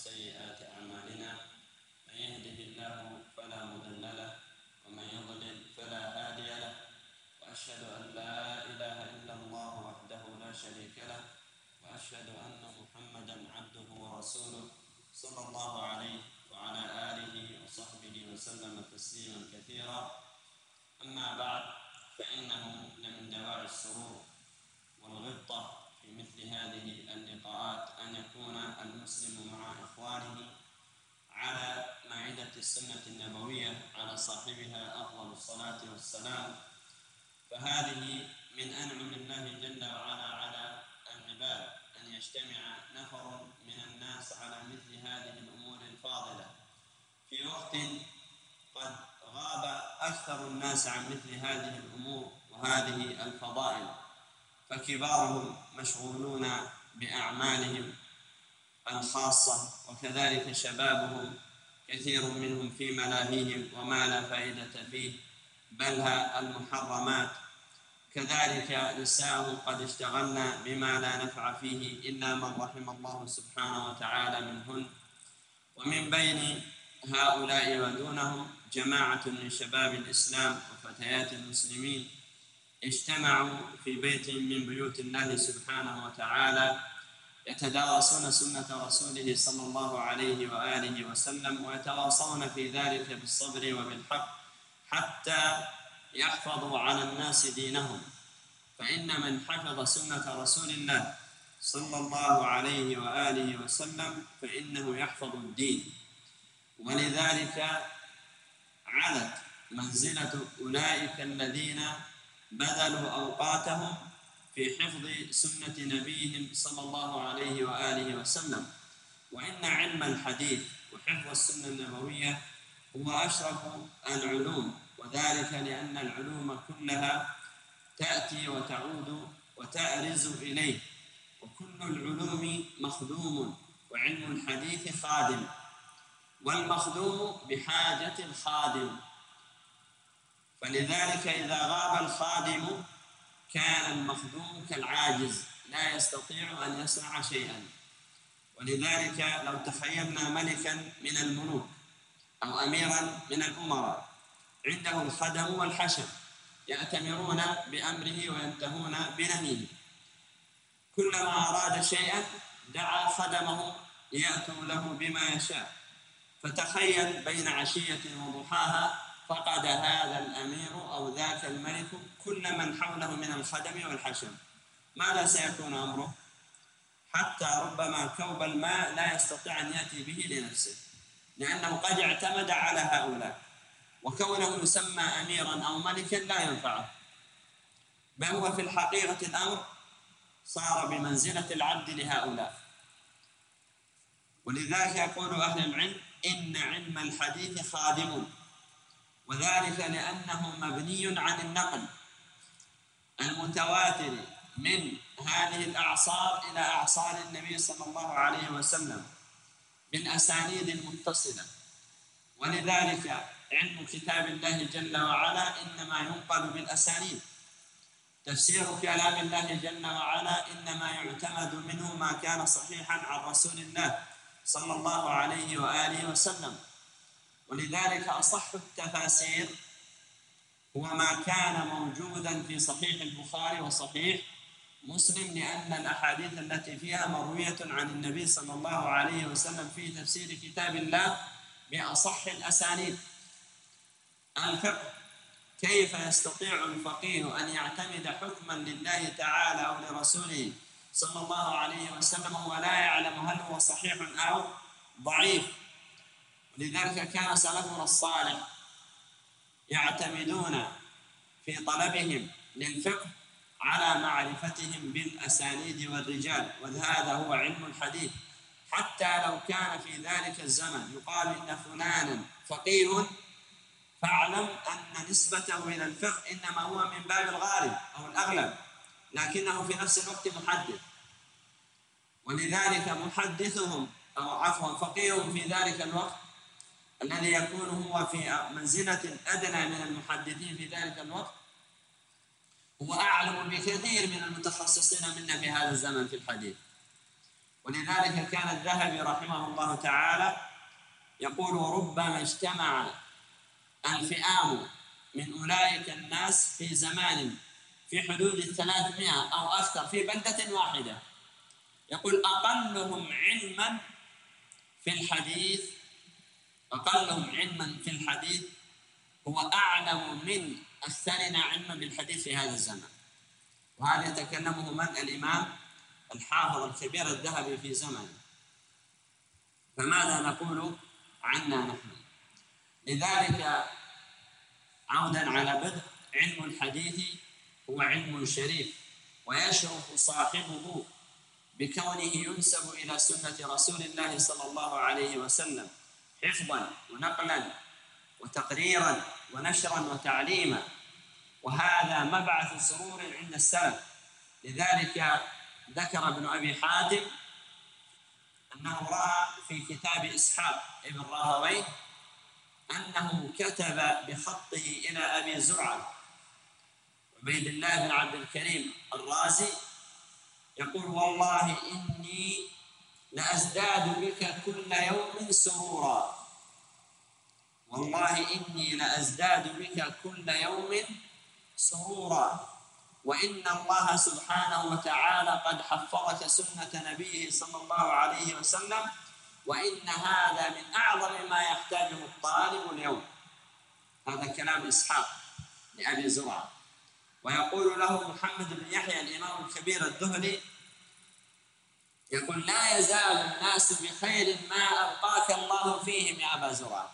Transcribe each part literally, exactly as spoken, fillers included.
وسيئات أعمالنا، من يهده الله فلا مضل له ومن يضلل فلا هادي له، وأشهد أن لا إله إلا الله وحده لا شريك له، وأشهد أن محمدًا عبده ورسوله صلى الله عليه وعلى آله وصحبه وسلم تسليمًا كثيرا. أما بعد، فإنه لمن دواعي السرور والغبطة في مثل هذه اللقاءات أن يكون المسلم مع إخوانه على مائدة السنة النبوية على صاحبها أفضل الصلاة والسلام، فهذه من أنعم الله جل وعلا على العباد أن يجتمع نفر من الناس على مثل هذه الأمور الفاضلة في وقت قد غاب أكثر الناس عن مثل هذه الأمور وهذه الفضائل، فكبارهم مشغولون بأعمالهم الخاصة، وكذلك شبابهم كثير منهم في ملاهيهم وما لا فائدة فيه بل المحرمات، كذلك نساءهم قد اشتغلنا بما لا نفع فيه إلا من رحم الله سبحانه وتعالى منهن. ومن بين هؤلاء ودونهم جماعة من شباب الإسلام وفتيات المسلمين اجتمعوا في بيت من بيوت الله سبحانه وتعالى يتدارسون سنة رسوله صلى الله عليه وآله وسلم، ويتواصون في ذلك بالصبر وبالحق حتى يحفظوا على الناس دينهم، فإن من حفظ سنة رسول الله صلى الله عليه وآله وسلم فإنه يحفظ الدين. ولذلك علت منزلة أولئك الذين بذلوا أوقاتهم في حفظ سنة نبيهم صلى الله عليه وآله وسلم. وإن علم الحديث وحفظ السنة النبوية هو أشرف العلوم، وذلك لأن العلوم كلها تأتي وتعود وتأرز إليه، وكل العلوم مخدوم، وعلم الحديث خادم، والمخدوم بحاجة الخادم، فلذلك إذا غاب الخادم كان المخدوم كالعاجز لا يستطيع أن يصنع شيئا. ولذلك لو تخيلنا ملكا من الملوك أو أميرا من الأمراء عنده الخدم والحشم يأتمرون بأمره وينتهون بنهيه، كلما أراد شيئا دعا خدمه ليأتوا له بما يشاء، فتخيل بين عشية وضحاها فقد هذا الأمير أو ذاك الملك كل من حوله من الخدم والحشم، ماذا سيكون أمره؟ حتى ربما كوب الماء لا يستطيع أن يأتي به لنفسه، لأنه قد اعتمد على هؤلاء، وكونه يسمى أميرا أو ملكا لا ينفعه، بل هو في الحقيقة الأمر صار بمنزلة العبد لهؤلاء. ولذلك يقول أهل العلم إن علم الحديث خادم، وذلك لأنه مبني عن النقل المتواتر من هذه الأعصار إلى أعصار النبي صلى الله عليه وسلم بالأسانيد المتصلة. ولذلك علم كتاب الله جل وعلا إنما ينقل بالأسانيد، تفسير كلام الله جل وعلا إنما يعتمد منه ما كان صحيحا عن رسول الله صلى الله عليه وآله وسلم. ولذلك أصح التفاسير هو ما كان موجودا في صحيح البخاري وصحيح مسلم، لأن الأحاديث التي فيها مروية عن النبي صلى الله عليه وسلم في تفسير كتاب الله بأصح الأسانيد. الفقه، كيف يستطيع الفقيه أن يعتمد حكما لله تعالى أو لرسوله صلى الله عليه وسلم ولا يعلم هل هو صحيح أو ضعيف؟ لذلك كان سلفنا الصالح يعتمدون في طلبهم للفقه على معرفتهم بالأسانيد والرجال، وهذا هو علم الحديث. حتى لو كان في ذلك الزمن يقال إن فلانا فقيه، فاعلم أن نسبته إلى الفقه إنما هو من باب الغالب أو الأغلب، لكنه في نفس الوقت محدث. ولذلك محدثهم أو عفوا فقيههم في ذلك الوقت الذي يكون هو في منزلة أدنى من المحدثين في ذلك الوقت هو أعلم بكثير من المتخصصين منا في هذا الزمن في الحديث. ولذلك كان الذهبي رحمه الله تعالى يقول: وربما اجتمع الفئام من أولئك الناس في زمان في حدود الثلاثمائة أو أكثر في بلدة واحدة، يقول: أقلهم علما في الحديث أقلهم علما في الحديث هو أعلم من أكثرنا علما بالحديث في هذا الزمان. وهذا يتكلمه من؟ الإمام الحافظ الكبير الذهبي في زمنه. فماذا نقول عنا نحن؟ لذلك عودا على بدء، علم الحديث هو علم شريف، ويشرف صاحبه بكونه ينسب إلى سنة رسول الله صلى الله عليه وسلم حفظا ونقلا وتقريرا ونشرا وتعليما، وهذا مبعث سرور عند السلف. لذلك ذكر ابن أبي حاتم أنه رأى في كتاب إسحاق ابن راهويه أنه كتب بخطه إلى أبي زرعة عبيد الله بن عبد الكريم الرازي، يقول: والله إني لأزداد بك كل يوم سرورا، والله إني لأزداد بك كل يوم سرورا، وإن الله سبحانه وتعالى قد حفظك سنة نبيه صلى الله عليه وسلم، وإن هذا من أعظم ما يحتاجه الطالب اليوم. هذا كلام إسحاق لأبي زرعة. ويقول له محمد بن يحيى الإمام الكبير الذهلي، يقول: لا يزال الناس بخير ما أبقاك الله فيهم يا أبا زرعة.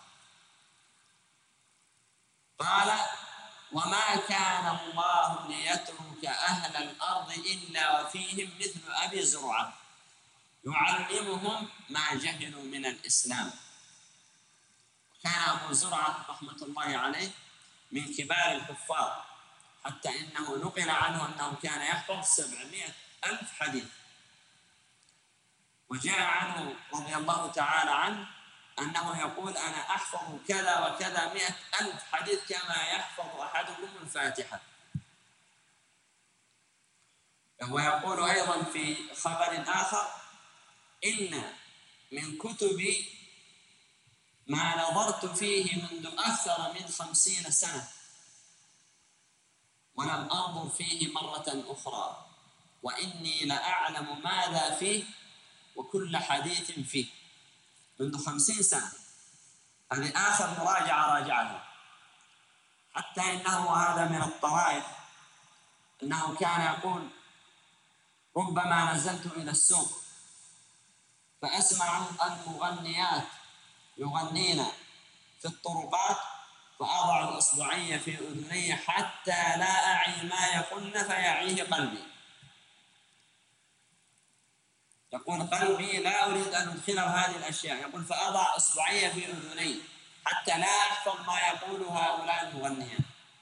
قال: وما كان الله ليترك أهل الأرض إلا وفيهم مثل أبي زرعة يعلمهم ما جهلوا من الإسلام. وكان أبو زرعة رحمة الله عليه من كبار الحفاظ، حتى إنه نقل عنه أنه كان يحفظ سبعمائة ألف حديث. وجاء عنه رضي الله تعالى عنه أنه يقول: أنا أحفظ كذا وكذا مئة ألف حديث كما يحفظ أحدكم الفاتحة. ويقول أيضا في خبر آخر: إن من كتب ما نظرت فيه منذ أكثر من خمسين سنة ولم أنظر فيه مرة أخرى، وإني لأعلم ماذا فيه وكل حديث فيه. منذ خمسين سنة، هذه آخر مراجعة راجعها. حتى إنه وهذا من الطرائف أنه كان يقول: ربما نزلت إلى السوق فأسمع المغنيات يغنين في الطرقات فأضع الإصبعية في أذني حتى لا أعي ما يقولن فيعيه قلبي. يقول: قلبي لا أريد أن أدخله هذه الأشياء. يقول: فأضع إصبعية في أذني حتى لا أحفظ ما يقول هؤلاء المغنيات.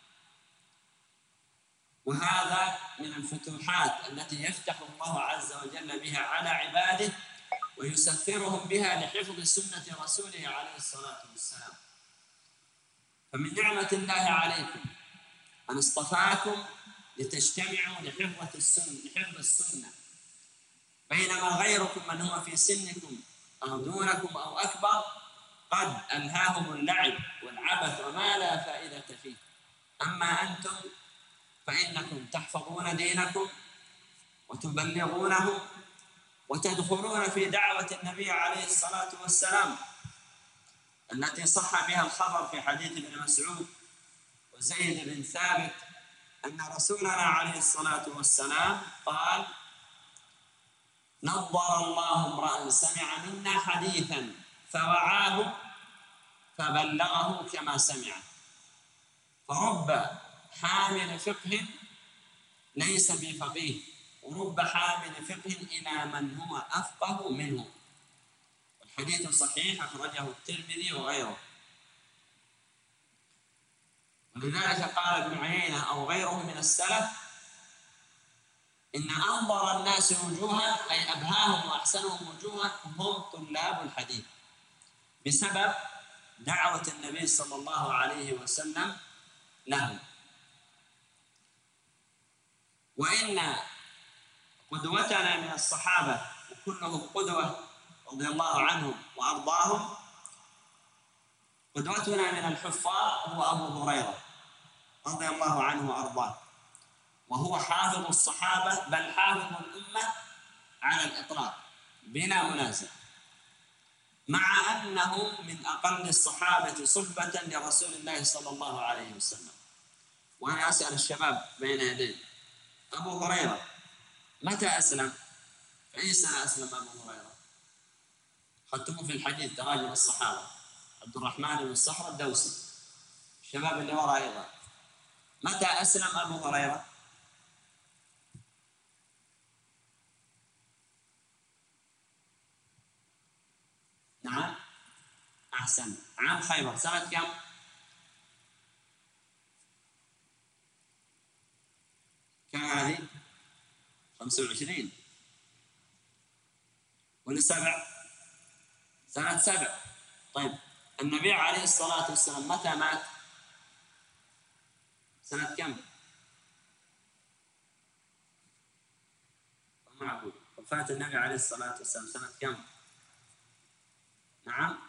وهذا من الفتوحات التي يفتح الله عز وجل بها على عباده ويسخرهم بها لحفظ سنة رسوله عليه الصلاة والسلام. فمن نعمة الله عليكم أن اصطفاكم لتجتمعوا لحفظ السنة لحفظ السنة، بينما غيركم من هو في سنكم أو دونكم أو أكبر قد ألهاهم اللعب والعبث وما لا فائدة فيه. أما أنتم فإنكم تحفظون دينكم وتبلغونه وتدخلون في دعوة النبي عليه الصلاة والسلام التي صح بها الخبر في حديث ابن مسعود وزيد بن ثابت أن رسولنا عليه الصلاة والسلام قال: نضر الله امرأ سمع منا حديثا فوعاه فبلغه كما سمع. فرب حامل فقه ليس بفقيه، ورب حامل فقه إلى من هو أفقه منه. الحديث صحيح أخرجه الترمذي وغيره. ولذلك قال ابن عيينة أو غيره من السلف: إن أنظر الناس وجوها أي أبهاهم وأحسنهم وجوها هم طلاب الحديث، بسبب دعوة النبي صلى الله عليه وسلم لهم. وإن قدوتنا من الصحابة كلهم قدوة رضي الله عنهم وأرضاهم. قدوتنا من الحفاظ هو أبو هريرة رضي الله عنه وأرضاه، وهو حافظ الصحابة بل حافظ الأمة على الإطلاق بلا منازع، مع أنه من أقل الصحابة صحبة لرسول الله صلى الله عليه وسلم. وأنا أسأل الشباب بين يدي، أبو هريرة متى أسلم؟ في أي سنة أسلم أبو هريرة؟ خدتموه في الحديث تراجم الصحابة، عبد الرحمن بن الصخر الدوسي، الشباب اللي وراء أيضا، متى أسلم أبو هريرة؟ نعم أحسن، عام خيبر، سنة كم؟ كم هذه؟ خمسة وعشرين ولا سبع؟ سنة سبع. طيب النبي عليه الصلاة والسلام متى مات؟ سنة كم؟ معقول وفاة النبي عليه الصلاة والسلام سنة كم؟ نعم؟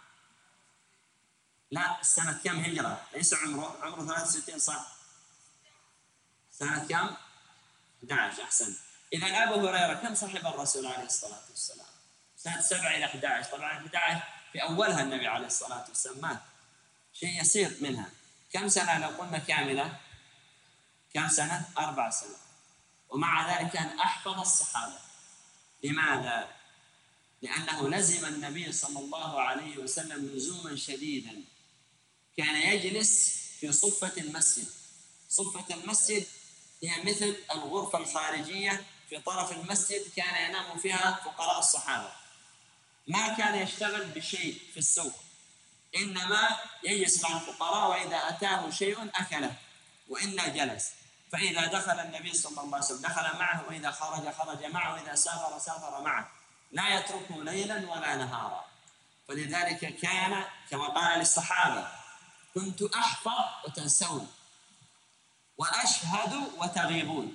لا، سنة كم هجرة؟ ليس عمره، عمره ثلاثة وستين صح؟ سنة كم؟ أحد عشر. أحسن. إذا أبو هريرة كم صاحب الرسول عليه الصلاة والسلام؟ سنة سبع إلى أحد عشر. طبعا أحد عشر في أولها النبي عليه الصلاة والسلام مات، شيء يسير منها. كم سنة لو قلنا كاملة؟ كم سنة؟ أربع سنة. ومع ذلك كان أحفظ الصحابة. لماذا؟ لأنه لزم النبي صلى الله عليه وسلم لزوما شديدا، كان يجلس في صفة المسجد. صفة المسجد هي مثل الغرفة الخارجية في طرف المسجد، كان ينام فيها فقراء الصحابة. ما كان يشتغل بشيء في السوق، إنما يجلس مع الفقراء، وإذا أتاه شيء أكله وإلا جلس. فإذا دخل النبي صلى الله عليه وسلم دخل معه، وإذا خرج خرج معه، وإذا سافر سافر معه، لا يتركه ليلا ولا نهارا. فلذلك كان كما قال للصحابة: كنت أحفظ وتنسون، وأشهد وتغيبون.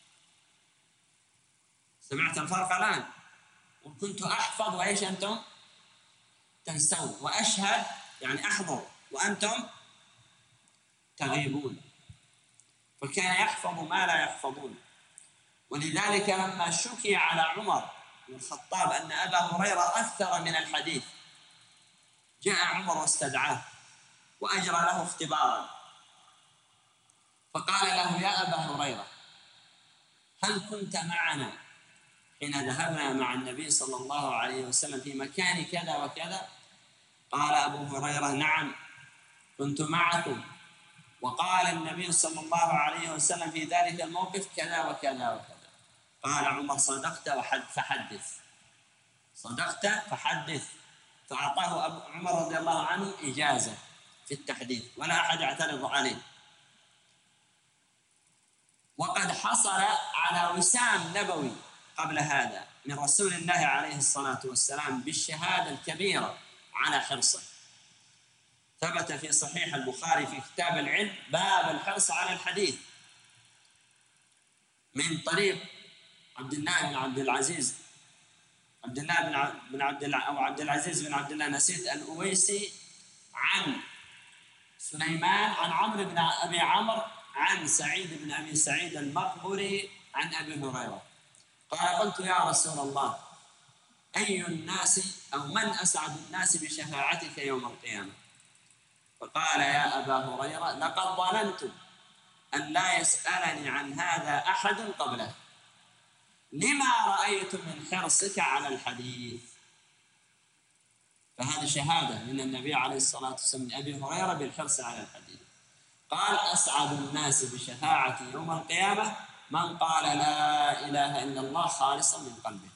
سمعت الفرق الآن؟ وكنت أحفظ وإيش أنتم؟ تنسون. وأشهد يعني أحضر وأنتم تغيبون. فكان يحفظ ما لا يحفظون. ولذلك لما شكي على عمر بن الخطاب أن أبا هريرة أكثر من الحديث، جاء عمر واستدعاه وأجرى له اختبارا، فقال له: يا أبا هريرة، هل كنت معنا حين ذهبنا مع النبي صلى الله عليه وسلم في مكان كذا وكذا؟ قال أبو هريرة: نعم كنت معكم، وقال النبي صلى الله عليه وسلم في ذلك الموقف كذا وكذا وكذا. قال عمر: صدقت فحدث، صدقت فحدث. فأعطاه أبو عمر رضي الله عنه إجازة في التحديث، ولا أحد يعترض عليه. وقد حصل على وسام نبوي قبل هذا من رسول الله عليه الصلاة والسلام بالشهادة الكبيرة على حرصه. ثبت في صحيح البخاري في كتاب العلم باب الحرص على الحديث من طريق عبد الله بن عبد العزيز عبد الله بن عبد أو عبد العزيز بن عبد الله نسيت الأويسي عن سليمان عن عمرو بن أبي عمرو عن سعيد بن أبي سعيد المقبري عن أبي هريرة قال: قلت يا رسول الله، أي الناس أو من أسعد الناس بشفاعتك يوم القيامة؟ فقال: يا أبا هريرة، لقد ظننت أن لا يسألني عن هذا أحد قبله، لما رأيت من حرصك على الحديث. فهذه شهادة من النبي عليه الصلاة والسلام لأبي هريرة بالحرص على الحديث. قال: أسعد الناس بشفاعتي يوم القيامة من قال لا إله إلا الله خالصا من قلبه.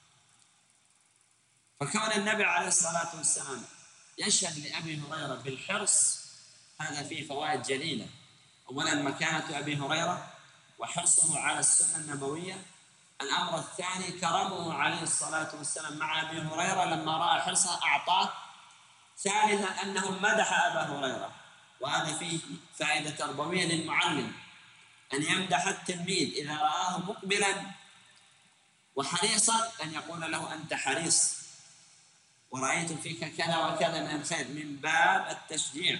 فكون النبي عليه الصلاة والسلام يشهد لأبي هريرة بالحرص هذا فيه فوائد جليلة. أولا مكانة أبي هريرة وحرصه على السنة النبوية. الأمر الثاني كرمه عليه الصلاة والسلام مع أبي هريرة لما رأى حرصه أعطاه. ثالثا أنه مدح أبا هريرة، وهذا فيه فائدة تربوية للمعلم، أن يمدح التلميذ إذا رآه مقبلا وحريصا أن يقول له أنت حريص ورأيت فيك كذا وكذا من الخير، من باب التشجيع.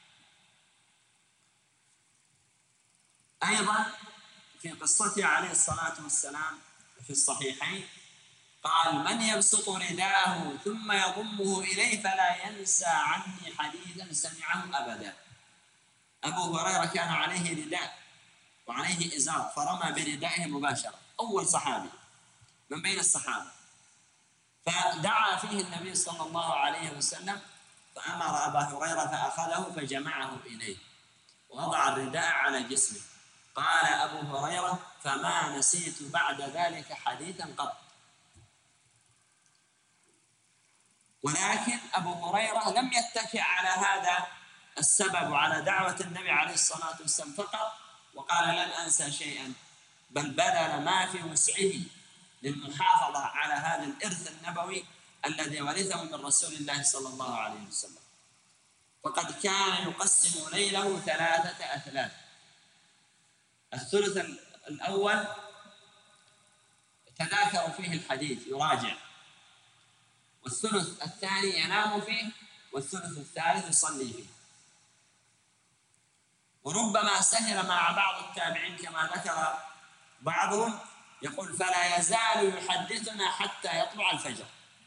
أيضا في قصته عليه الصلاة والسلام في الصحيحين قال: من يبسط رداءه ثم يضمه إليه فلا ينسى عني حديثا سمعه أبدا. أبو هريرة كان عليه رداء وعليه إزار، فرمى بردائه مباشرة، أول صحابي من بين الصحابة، فدعا فيه النبي صلى الله عليه وسلم فأمر أبا هريرة فأخذه فجمعه إليه ووضع الرداء على جسمه. قال أبو هريرة: فما نسيت بعد ذلك حديثا قط. ولكن أبو هريرة لم يتكئ على هذا السبب وعلى دعوة النبي عليه الصلاة والسلام فقط وقال لن أنسى شيئا، بل بذل ما في وسعه للمحافظة على هذا الإرث النبوي الذي ورثه من رسول الله صلى الله عليه وسلم. فقد كان يقسم ليله ثلاثة أثلاث: الثلث الأول يتذاكر فيه الحديث يراجع، والثلث الثاني ينام فيه، والثلث الثالث يصلي فيه. وربما سهر مع بعض التابعين كما ذكر بعضهم يقول: فلا يزال يحدثنا حتى يطلع الفجر.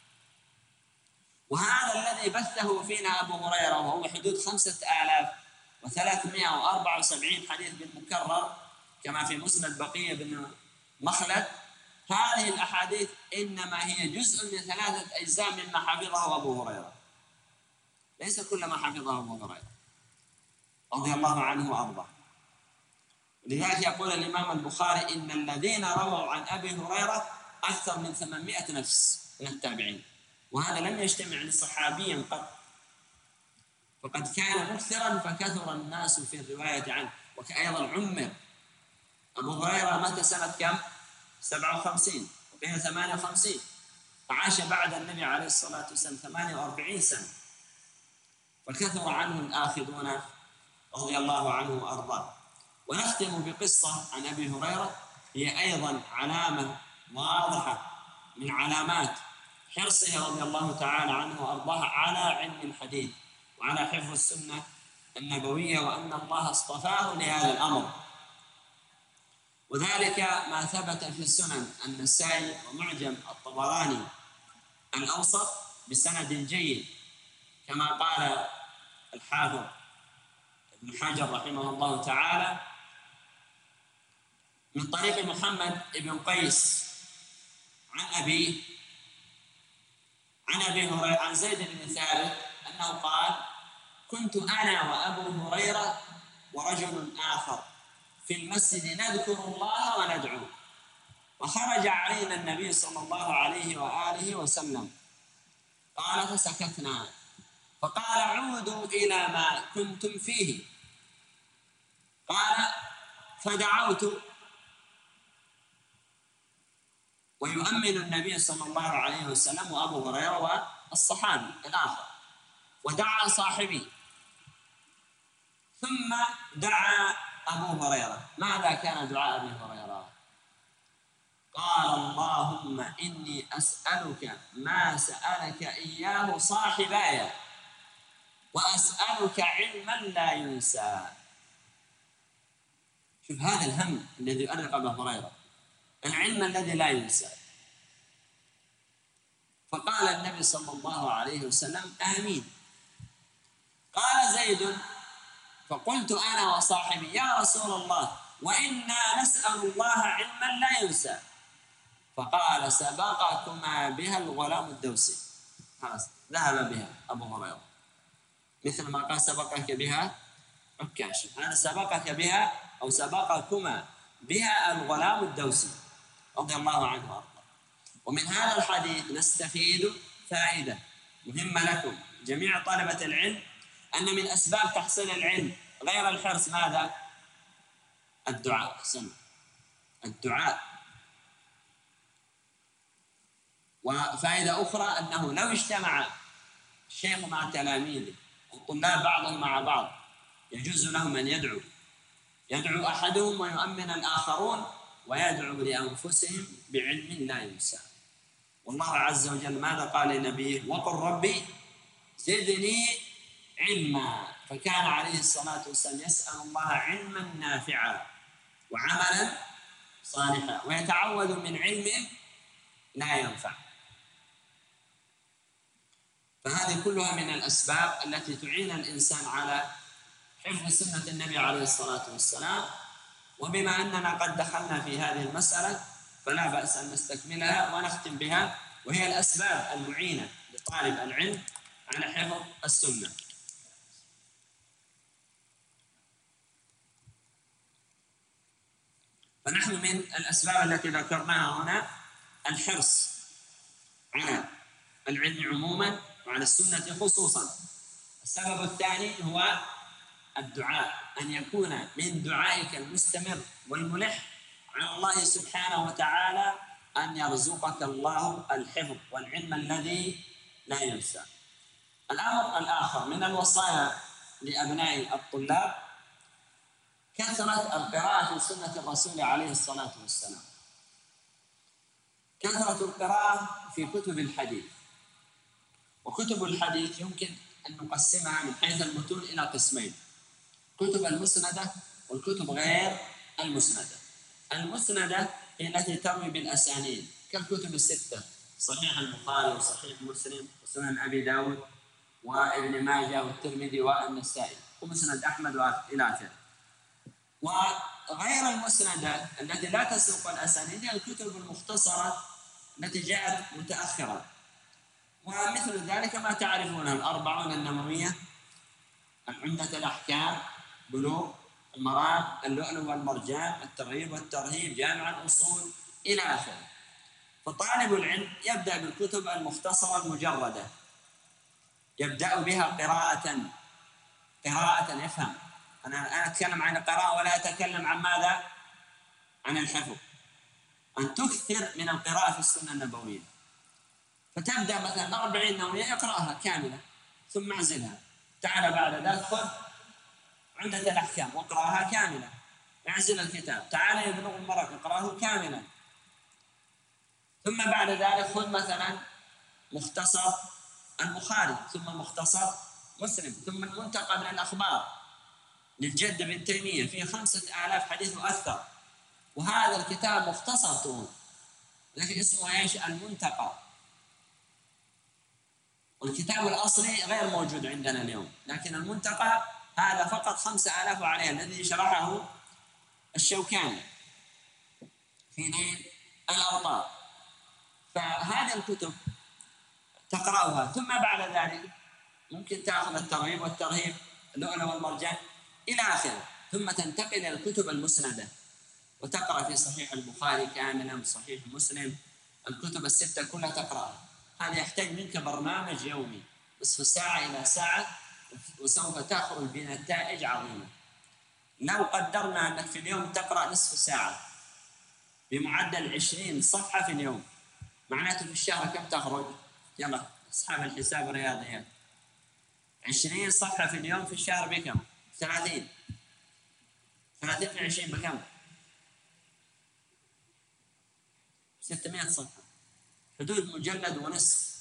وهذا الذي بثه فينا أبو هريرة وهو حدود خمسة آلاف وثلاثمائة وأربعة وسبعين حديث بالمكرر كما في مسند بقية بن مخلد، هذه الأحاديث إنما هي جزء من ثلاثة أجزاء مما حفظه أبو هريرة، ليس كل ما حفظه أبو هريرة رضي الله عنه وأرضاه. لذلك يقول الإمام البخاري: إن الذين رووا عن أبي هريرة أكثر من ثمانمائة نفس من التابعين، وهذا لم يجتمع لصحابي قط، فقد كان مكثرا فكثر الناس في الرواية عنه. وأيضا عمر أبو هريرة مات سنة كم؟ سبعة وخمسين وبين ثمانية وخمسين، فعاش بعد النبي عليه الصلاة والسلام ثمانية وأربعين سنة، فكثر عنه الآخذون رضي الله عنه وأرضاه. ونختم بقصة عن أبي هريرة هي أيضا علامة واضحة من علامات حرصه رضي الله تعالى عنه وأرضاه على علم الحديث وعلى حفظ السنة النبوية، وأن الله اصطفاه لهذا الأمر. وذلك ما ثبت في السنن النسائي ومعجم الطبراني الأوسط بسند جيد، كما قال الحافظ ابن حجر رحمه الله تعالى من طريق محمد بن قيس عن أبيه عن أبي هريرة عن زيد بن ثابت أنه قال: كنت أنا وأبو هريرة ورجل آخر في المسجد نذكر الله وندعو، وخرج علينا النبي صلى الله عليه وآله وسلم، قال: فسكتنا، فقال: عودوا إلى ما كنتم فيه. قال: فدعوت، ويؤمن النبي صلى الله عليه وسلم وأبو هريرة والصحابي الآخر، ودعا صاحبي، ثم دعا أبو هريرة. ماذا كان دعاء أبي هريرة؟ قال: اللهم إني أسألك ما سألك إياه صاحباي، وأسألك علما لا ينسى. شوف هذا الهم الذي يؤرق أبا هريرة، العلم الذي لا ينسى. فقال النبي صلى الله عليه وسلم: آمين. قال زيد: فقلت أنا وصاحبي: يا رسول الله، وإنا نسأل الله علما لا ينسى. فقال: سبقكما بها الغلام الدوسي. خلاص ذهب بها أبو هريرة، مثل ما قال سبقك بها عكاش، هذا سبقك بها أو سبقكما بها الغلام الدوسي رضي الله عنه وارضاه. ومن هذا الحديث نستفيد فائدة مهمة لكم جميع طلبة العلم، أن من أسباب تحصيل العلم غير الحرص ماذا؟ الدعاء. أحسن، الدعاء. وفائدة أخرى أنه لو اجتمع الشيخ مع تلاميذه والطلاب بعضهم مع بعض يجوز لهم أن يدعو يدعو أحدهم ويؤمن الآخرون، ويدعو لأنفسهم بعلم لا ينسى. والله عز وجل ماذا قال لنبيه؟ وقل ربي زدني علما. فكان عليه الصلاة والسلام يسأل الله علما نافعا وعملا صالحا ويتعوذ من علم لا ينفع. فهذه كلها من الأسباب التي تعين الإنسان على حفظ سنة النبي عليه الصلاة والسلام. وبما أننا قد دخلنا في هذه المسألة فلا بأس أن نستكملها ونختم بها، وهي الأسباب المعينة لطالب العلم على حفظ السنة. فنحن من الأسباب التي ذكرناها هنا الحرص على العلم عموما وعلى السنة خصوصا. السبب الثاني هو الدعاء، أن يكون من دعائك المستمر والملح على الله سبحانه وتعالى أن يرزقك الله الحفظ والعلم الذي لا ينسى. الأمر الآخر من الوصايا لأبناء الطلاب كثرة القراءة في سنة الرسول عليه الصلاة والسلام. كثرة القراءة في كتب الحديث. وكتب الحديث يمكن أن نقسمها من حيث المتون إلى قسمين: كتب المسندة والكتب غير المسندة. المسندة هي التي تروي بالأسانيد كالكتب الستة: صحيح البخاري وصحيح مسلم وسنن أبي داود وابن ماجه والترمذي والنسائي ومسند أحمد إلى آخره. وغير المسندة التي لا تسوق الأسانيد هي الكتب المختصرة التي جاءت متأخرة، ومثل ذلك ما تعرفونه: الأربعون النووية، عمدة الأحكام، بلوغ المرام، اللؤلؤ والمرجان، الترغيب والترهيب، جامع الأصول إلى آخره. فطالب العلم يبدأ بالكتب المختصرة المجردة، يبدأ بها قراءة قراءة يفهم. أنا أنا أتكلم عن القراءة ولا أتكلم عن ماذا؟ عن الحفظ. أن تكثر من القراءة في السنة النبوية، فتبدأ مثلا أربعين نووية اقرأها كاملة ثم اعزلها. تعال بعد ذلك خذ عمدة الأحكام واقرأها كاملة، اعزل الكتاب. تعال يبلغ المرأة اقرأه كاملا. ثم بعد ذلك خذ مثلا مختصر البخاري، ثم مختصر مسلم، ثم المنتقى من الأخبار للجد بن تيمية فيه خمسة آلاف حديث مؤثر، وهذا الكتاب مختصر طول لكن اسمه ايش؟ المنتقى. والكتاب الأصلي غير موجود عندنا اليوم، لكن المنتقى هذا فقط خمسة آلاف عليه، الذي شرحه الشوكاني في نيل الأوطار. فهذه الكتب تقرأها، ثم بعد ذلك ممكن تأخذ الترغيب والترهيب، اللؤلؤ والمرجان إلى آخره، ثم تنتقل إلى الكتب المسندة وتقرأ في صحيح البخاري كاملا، صحيح مسلم، الكتب الستة كلها تقرأها. هذا يحتاج منك برنامج يومي نصف ساعة إلى ساعة، وسوف تخرج بنتائج عظيمة. لو قدرنا أنك في اليوم تقرأ نصف ساعة بمعدل عشرين صفحة في اليوم، معناته في الشهر كم تخرج؟ يلا أصحاب الحساب الرياضيات، عشرين صفحة في اليوم في الشهر بكم؟ ثلاثين. ثلاثين في عشرين بكم؟ ستمائة صفحة، حدود مجلد ونصف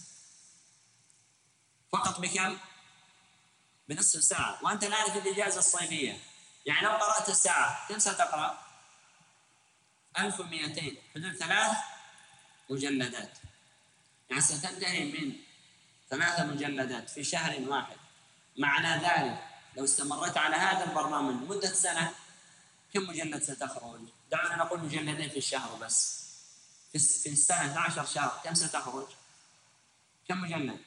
فقط بكم؟ بنصف ساعة. وأنت الآن في الإجازة الصيفية، يعني لو قرأت الساعة كم ستقرأ؟ ألف ومئتين، حدود ثلاث مجلدات، يعني ستنتهي من ثلاثة مجلدات في شهر واحد. معنى ذلك لو استمرت على هذا البرنامج مدة سنة كم مجلد ستخرج؟ دعنا نقول مجلدين في الشهر بس، في السنة اثنا عشر شهر كم ستخرج؟ كم مجلد؟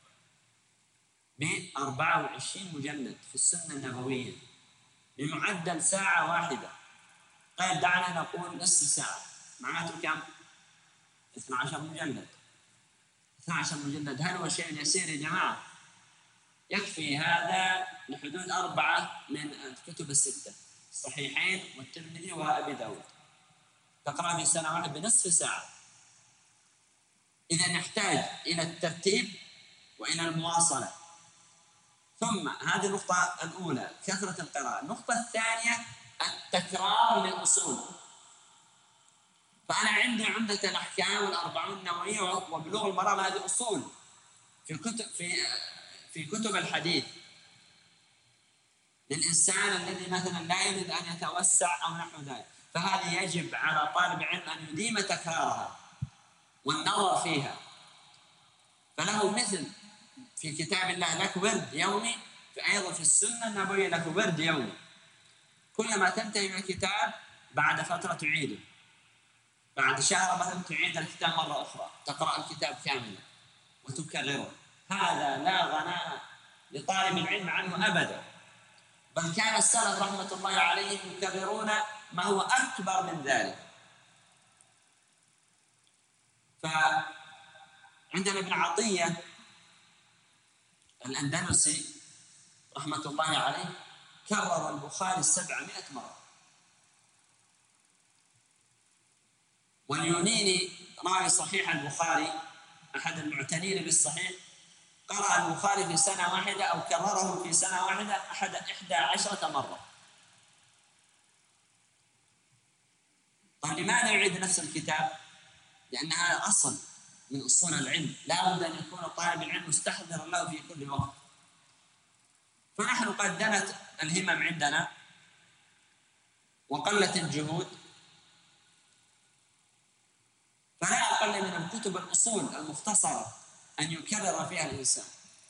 بأربعة وعشرين مجلد في السنة النبوية بمعدل ساعة واحدة. طيب دعنا نقول نصف ساعة، معناته كم؟ اثنا عشر مجلد. اثنا عشر مجلد هل هو شيء يسير يا جماعة؟ يكفي هذا لحدود أربعة من الكتب الستة، الصحيحين والترمذي وأبي داود، تقرأ في سنة واحدة بنصف ساعة. إذا نحتاج إلى الترتيب وإلى المواصلة. ثم هذه النقطة الأولى كثرة القراءة. النقطة الثانية التكرار للأصول. فأنا عندي عمدة الأحكام والأربعون النووية وبلوغ المرام، هذه أصول في كتب في في كتب الحديث للإنسان الذي مثلا لا يريد أن يتوسع أو نحو ذلك، فهذه يجب على طالب علم أن يديم تكرارها والنظر فيها. فله مثل في كتاب الله لك ورد يومي، فأيضا في السنة النبوية لك ورد يومي، كلما تنتهي من الكتاب بعد فترة تعيده، بعد شهر مثلا تعيد الكتاب مرة أخرى، تقرأ الكتاب كاملا وتكرره. هذا لا غناء لطالب العلم عنه أبدا، بل كان السلف رحمة الله عليهم يكررون ما هو أكبر من ذلك. فعندنا ابن عطية الأندلسي رحمة الله عليه كرر البخاري سبعمائة مرة، واليونيني راوي صحيح البخاري أحد المعتنين بالصحيح قرأ البخاري في سنة واحدة أو كرره في سنة واحدة أحد إحدى عشرة مرة. طيب لماذا يعيد نفس الكتاب؟ لأن هذا أصل من أصول العلم، لا بد أن يكون طالب العلم مستحضرا له في كل وقت. فنحن قد دنت الهمم عندنا وقلت الجهود، فلا أقل من الكتب الأصول المختصرة أن يكرر فيها الإنسان.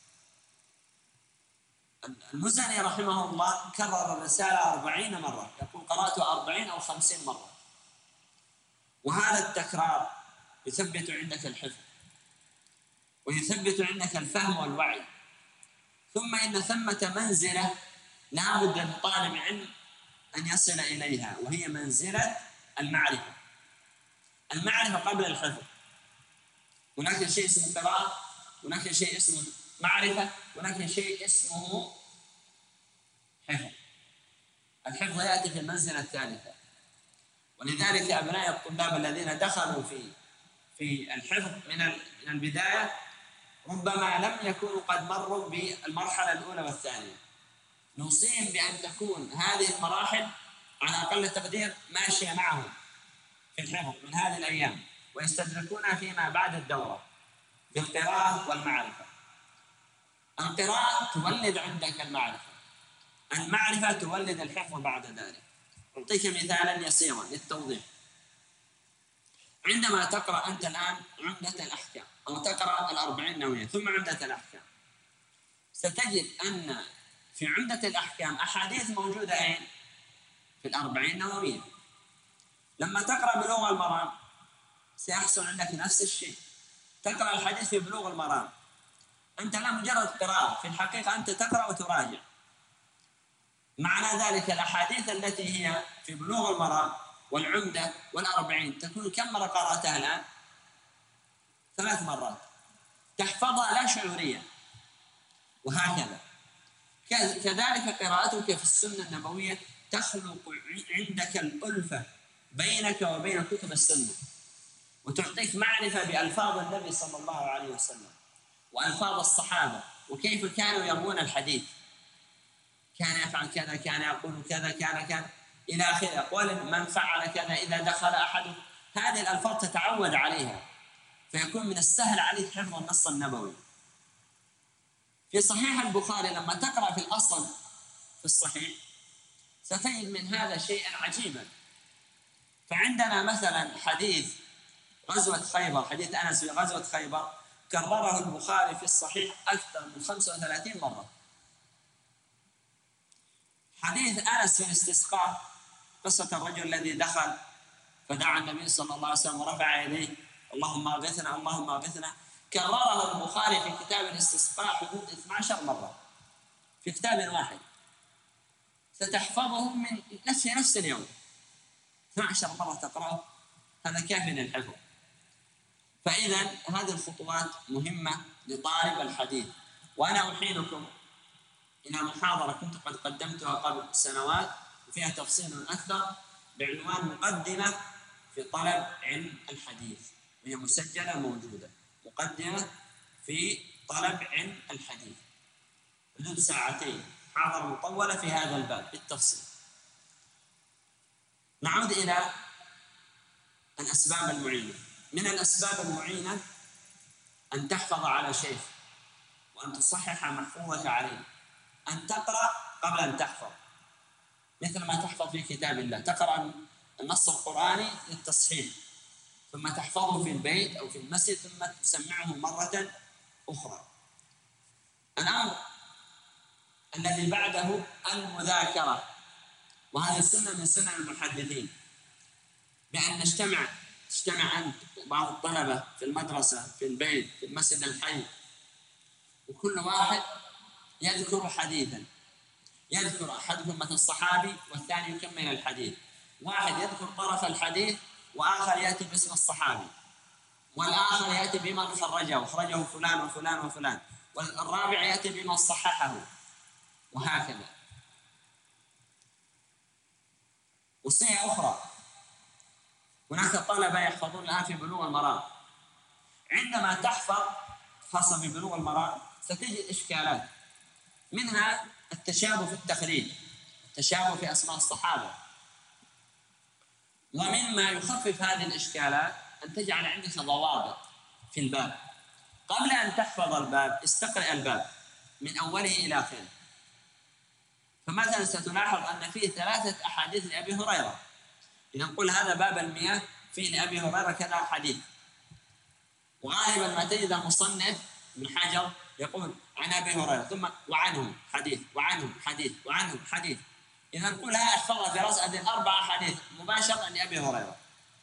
المزني رحمه الله كرر الرسالة أربعين مرة، يقول قرأتها أربعين أو خمسين مرة. وهذا التكرار يثبت عندك الحفظ ويثبت عندك الفهم والوعي. ثم إن ثمة منزلة لا بد لطالب العلم أن يصل إليها، وهي منزلة المعرفة. المعرفة قبل الحفظ. هناك شيء اسمه قراءة، هناك شيء اسمه معرفة، هناك شيء اسمه حفظ. الحفظ يأتي في المنزلة الثالثة. ولذلك أبناء الطلاب الذين دخلوا في في الحفظ من من البداية ربما لم يكونوا قد مروا بالمرحلة الأولى والثانية. نوصيهم بأن تكون هذه المراحل على أقل تقدير ماشية معهم في الحفظ من هذه الأيام، ويستدركونها فيما بعد الدورة بالقراءة والمعرفة. القراءة تولد عندك المعرفة، المعرفة تولد الحفظ بعد ذلك. أعطيك مثالا يسيرا للتوضيح. عندما تقرأ أنت الآن عمدة الأحكام أو تقرأ الأربعين النووية ثم عمدة الأحكام، ستجد أن في عمدة الأحكام أحاديث موجودة أين؟ في الأربعين النووية. لما تقرأ بلوغ المرام سيحصل عندك نفس الشيء. تقرأ الحديث في بلوغ المرام، أنت لا مجرد قراءة، في الحقيقة أنت تقرأ وتراجع. معنى ذلك الأحاديث التي هي في بلوغ المرام والعمدة والأربعين تكون كم مرة قرأتها الآن؟ ثلاث مرات. تحفظها لا شعوريا. وهكذا كذلك قراءتك في السنة النبوية تخلق عندك الألفة بينك وبين كتب السنة، وتعطيك معرفة بألفاظ النبي صلى الله عليه وسلم وألفاظ الصحابة وكيف كانوا يروون الحديث. كان يفعل كذا، كان يقول كذا، كان كان إلى آخره. يقول من فعل كذا إذا دخل أحد. هذه الألفاظ تتعود عليها، فيكون من السهل عليك حفظ النص النبوي. في صحيح البخاري لما تقرأ في الأصل في الصحيح ستجد من هذا شيئا عجيبا. فعندنا مثلا حديث غزوة خيبر، حديث أنس في غزوة خيبر كرره البخاري في الصحيح أكثر من خمسة وثلاثين مرة. حديث أنس في الاستسقاء، قصة الرجل الذي دخل فدعا النبي صلى الله عليه وسلم ورفع يديه اللهم اغثنا اللهم اغثنا، كرره البخاري في كتاب الاستسقاء حدود اثنتي عشرة مرة في كتاب واحد. ستحفظه من نفس نفس اليوم اثنتي عشرة مرة تقرأه، هذا كافٍ للحفظ. فإذا هذه الخطوات مهمة لطالب الحديث. وأنا أحيلكم إلى محاضرة كنت قد قدمتها قبل سنوات وفيها تفصيل أكثر بعنوان مقدمة في طلب علم الحديث، وهي مسجلة موجودة. مقدمة في طلب علم الحديث حدود ساعتين، محاضرة مطولة في هذا الباب بالتفصيل. نعود إلى الأسباب المعينة. من الأسباب المعينة أن تحفظ على شيء وأن تصحح محفوظك عليه، أن تقرأ قبل أن تحفظ، مثل ما تحفظ في كتاب الله، تقرأ النص القرآني للتصحيح ثم تحفظه في البيت أو في المسجد ثم تسمعه مرة أخرى. الأمر الذي بعده المذاكرة، وهذه سنة من سنن المحدثين، بأن نجتمع تجتمع أنت وبعض الطلبة في المدرسة في البيت في المسجد الحي، وكل واحد يذكر حديثا، يذكر أحدكم مثل الصحابي والثاني يكمل الحديث، واحد يذكر طرف الحديث وآخر يأتي باسم الصحابي، والآخر يأتي بمن خرجه خرجه فلان وفلان وفلان، والرابع يأتي بمن صححه، وهكذا. وصية أخرى، هناك طلبة يحفظون الآن في بلوغ المرام، عندما تحفظ خاصة في بلوغ المرام ستجد إشكالات، منها التشابه في التخريج، التشابه في أسماء الصحابة. ومما يخفف هذه الإشكالات أن تجعل عندك ضوابط في الباب. قبل أن تحفظ الباب استقرأ الباب من أوله إلى آخره. فمثلا ستلاحظ أن فيه ثلاثة أحاديث لأبي هريرة، إذا نقول هذا باب المياه فيه لأبي هريرة كذا حديث، وغالبا ما تجد المصنف من حجر يقول عن أبي هريرة ثم وعنه حديث وعنه حديث وعنه حديث، إذا نقول ها احفظها في رأس هذه الأربع أحاديث مباشرة لأبي هريرة.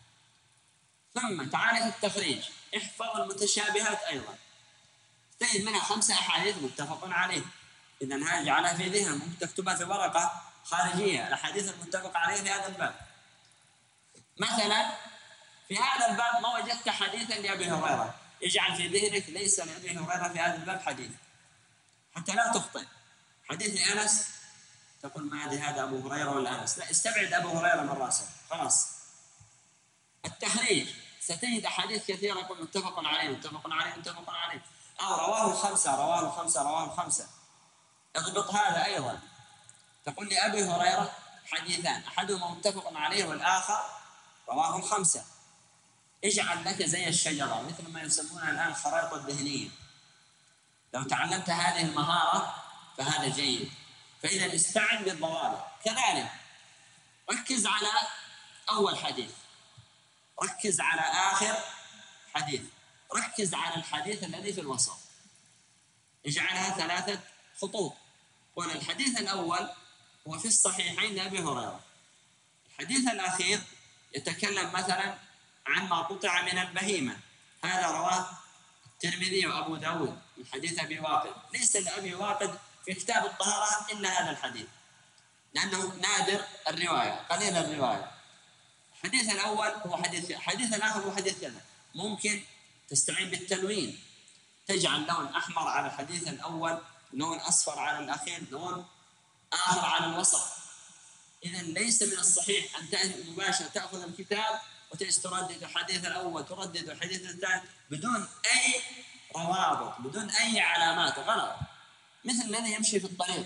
ثم تعال في التخريج، احفظ المتشابهات أيضا، تجد منها خمسة أحاديث متفق عليه، إذا هذه جعلها في ذهن، ممكن تكتبها في ورقة خارجية الأحاديث المتفق عليه في هذا الباب. مثلا في هذا الباب ما وجدت حديثا لأبي هريرة، اجعل في ذهنك ليس لأبي هريرة في هذا الباب حديث حتى لا تخطئ. حديث لأنس تقول ما أدري هذا أبو هريرة ولا أنس، لا، استبعد أبو هريرة من رأسه خلاص. التخريج ستجد أحاديث كثيرة يقول متفق عليه متفق عليه متفق عليه، أو رواه الخمسة رواه الخمسة رواه الخمسة. اضبط هذا أيضا، تقول لأبي هريرة حديثان أحدهما متفق عليه والآخر رواه الخمسة. اجعل لك زي الشجرة، مثل ما يسمونها الآن الخرائط الذهنية، لو تعلمت هذه المهارة فهذا جيد. فإذا استعن بالضوابط. كذلك ركز على أول حديث، ركز على آخر حديث، ركز على الحديث الذي في الوسط، اجعلها ثلاثة خطوط. قل الحديث الأول هو في الصحيحين لأبي هريرة، الحديث الأخير يتكلم مثلا عن ما قطع من البهيمة، هذا رواه الترمذي وأبو داود من حديث أبي واقد، ليس لأبي واقد في كتاب الطهارة إلا هذا الحديث لأنه نادر الرواية قليل الرواية. الحديث الأول هو حديث، الحديث الآخر هو حديث كذا. ممكن تستعين بالتلوين، تجعل لون أحمر على الحديث الأول، لون أصفر على الأخير، لون آخر على الوسط. إذا ليس من الصحيح أن تأتي مباشرة تأخذ الكتاب وتردد الحديث الأول تردد الحديث الثاني بدون أي روابط بدون أي علامات، غلط. مثل الذي يمشي في الطريق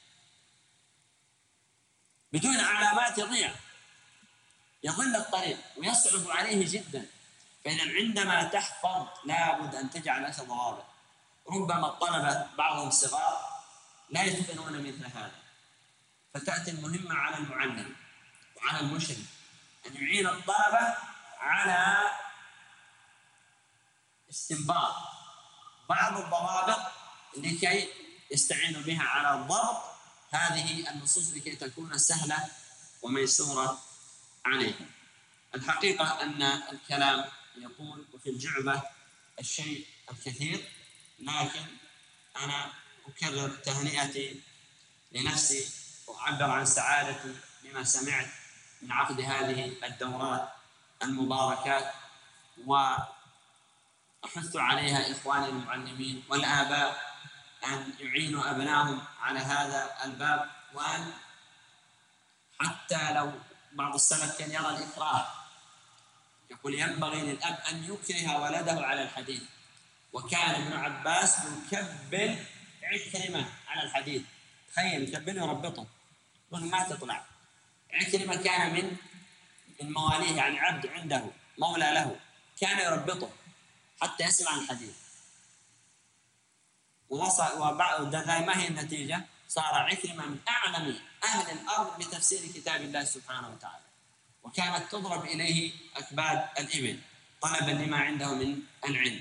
بدون علامات يضيع، يضل الطريق ويصعب عليه جدا. فإذا عندما تحفظ لابد أن تجعل لك ضوابط. ربما الطلبة بعضهم صغار لا يتقنون مثل هذا، فتأتي المهمة على المعلم وعلى المشرف أن يعين الطلبة على استنباط بعض الضوابط لكي يستعينوا بها على ضبط هذه النصوص لكي تكون سهلة وميسورة عليهم. الحقيقة أن الكلام يقول وفي الجعبة الشيء الكثير، لكن أنا أكرر تهنئتي لنفسي وأعبر عن سعادتي بما سمعت من عقد هذه الدورات المباركات، وأحث عليها إخواني المعلمين والآباء أن يعينوا أبنائهم على هذا الباب، وأن حتى لو بعض السلف كان يرى الإكراه، يقول ينبغي للأب أن يكره ولده على الحديث، وكان ابن عباس يكبل عكرمة على الحديث، تخيل يكبله يربطه يقول ما تطلع. عكرمة كان من من مواليه يعني عبد عنده، مولى له كان يربطه حتى يسمع الحديث، وبعد ما هي النتيجة؟ صار عكرمة من أعلم أهل الأرض بتفسير كتاب الله سبحانه وتعالى، وكانت تضرب إليه أكباد الإبل طلبا لما عنده من العلم.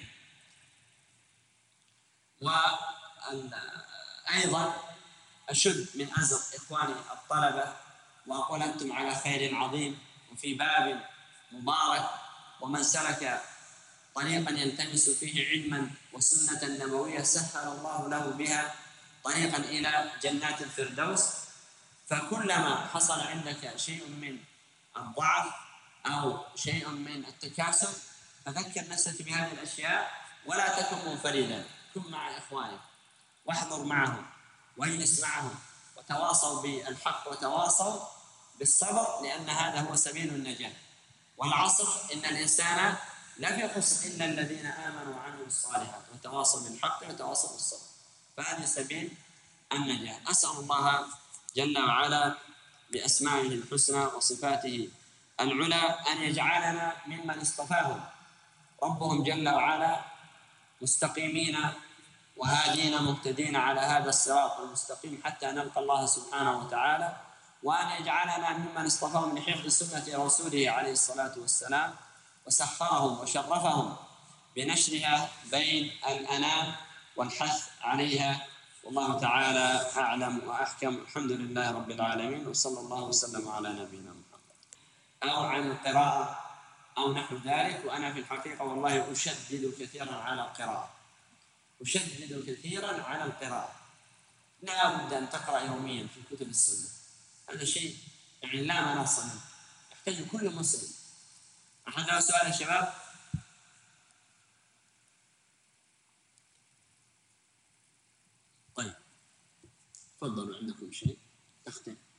وأيضا أشد من أزر إخواني الطلبة وأقول أنتم على خير عظيم وفي باب مبارك، ومن سلك طريقا يلتمس فيه علما وسنة نبوية سهل الله له بها طريقا إلى جنات الفردوس. فكلما حصل عندك شيء من الضعف أو شيء من التكاسل فذكر نفسك بهذه الأشياء، ولا تكن منفردا، كن مع إخوانك واحضر معهم واجلس معهم وتواصوا بالحق وتواصوا بالصبر، لأن هذا هو سبيل النجاة. والعصر إن الإنسان لا في خسر إلا الذين آمنوا وعملوا الصالحات وتواصوا بالحق وتواصوا بالصبر، فهذه سبيل النجاة. أسأل الله جل وعلا بأسمائه الحسنى وصفاته العلى أن يجعلنا ممن اصطفاهم ربهم جل وعلا مستقيمين وهادين مهتدين على هذا الصراط المستقيم حتى نلقى الله سبحانه وتعالى، وأن يجعلنا ممن اصطفاهم لحفظ سنة رسوله عليه الصلاة والسلام وسخرهم وشرفهم بنشرها بين الأنام والحث عليها. والله تعالى أعلم وأحكم. الحمد لله رب العالمين، وصلى الله وسلم على نبينا محمد. أو عن القراءة أو نحو ذلك. وأنا في الحقيقة والله أشدد كثيرا على القراءة، أشدد كثيرا على القراءة. لا بد أن تقرأ يوميا في كتب السنة، هذا شيء يعني لا مناص منه، يحتاج كل مسلم. أحد له سؤال يا شباب؟ طيب تفضلوا، عندكم شيء؟ اختم.